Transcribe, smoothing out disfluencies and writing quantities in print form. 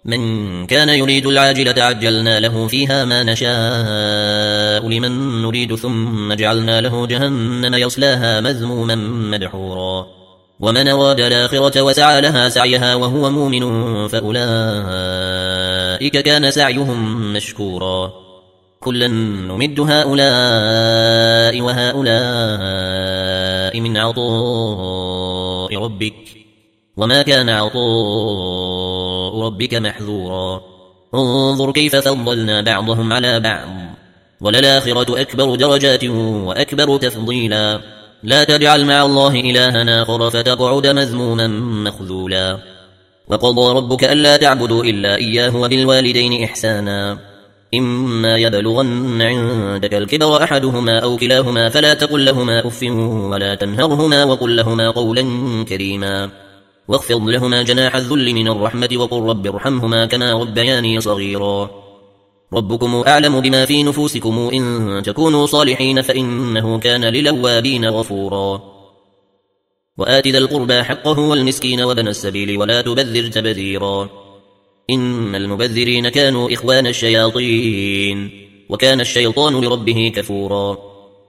من كان يريد العاجلة عجلنا له فيها ما نشاء لمن نريد ثم جعلنا له جهنم يصلاها مذموما مدحورا ومن أراد الآخرة وسعى لها سعيها وهو مؤمن فأولئك كان سعيهم مشكورا كلا نمد هؤلاء وهؤلاء من عطاء ربك وما كان عطاء ربك محظورا انظر كيف فضلنا بعضهم على بعض وللآخرة أكبر درجات وأكبر تفضيلا لا تجعل مع الله إلها آخر فتقعد مذموما مخذولا وقضى ربك ألا تعبدوا إلا إياه وبالوالدين إحسانا إما يبلغن عندك الكبر أحدهما أو كلاهما فلا تقل لهما أف ولا تنهرهما وقل لهما قولا كريما واخفض لهما جناح الذل من الرحمة وقل رب ارحمهما كما ربياني صغيرا ربكم أعلم بما في نفوسكم إن تكونوا صالحين فإنه كان للأوابين غفورا وآت ذا القربى حقه والمسكين وابن السبيل ولا تبذر تبذيرا إن المبذرين كانوا إخوان الشياطين وكان الشيطان لربه كفورا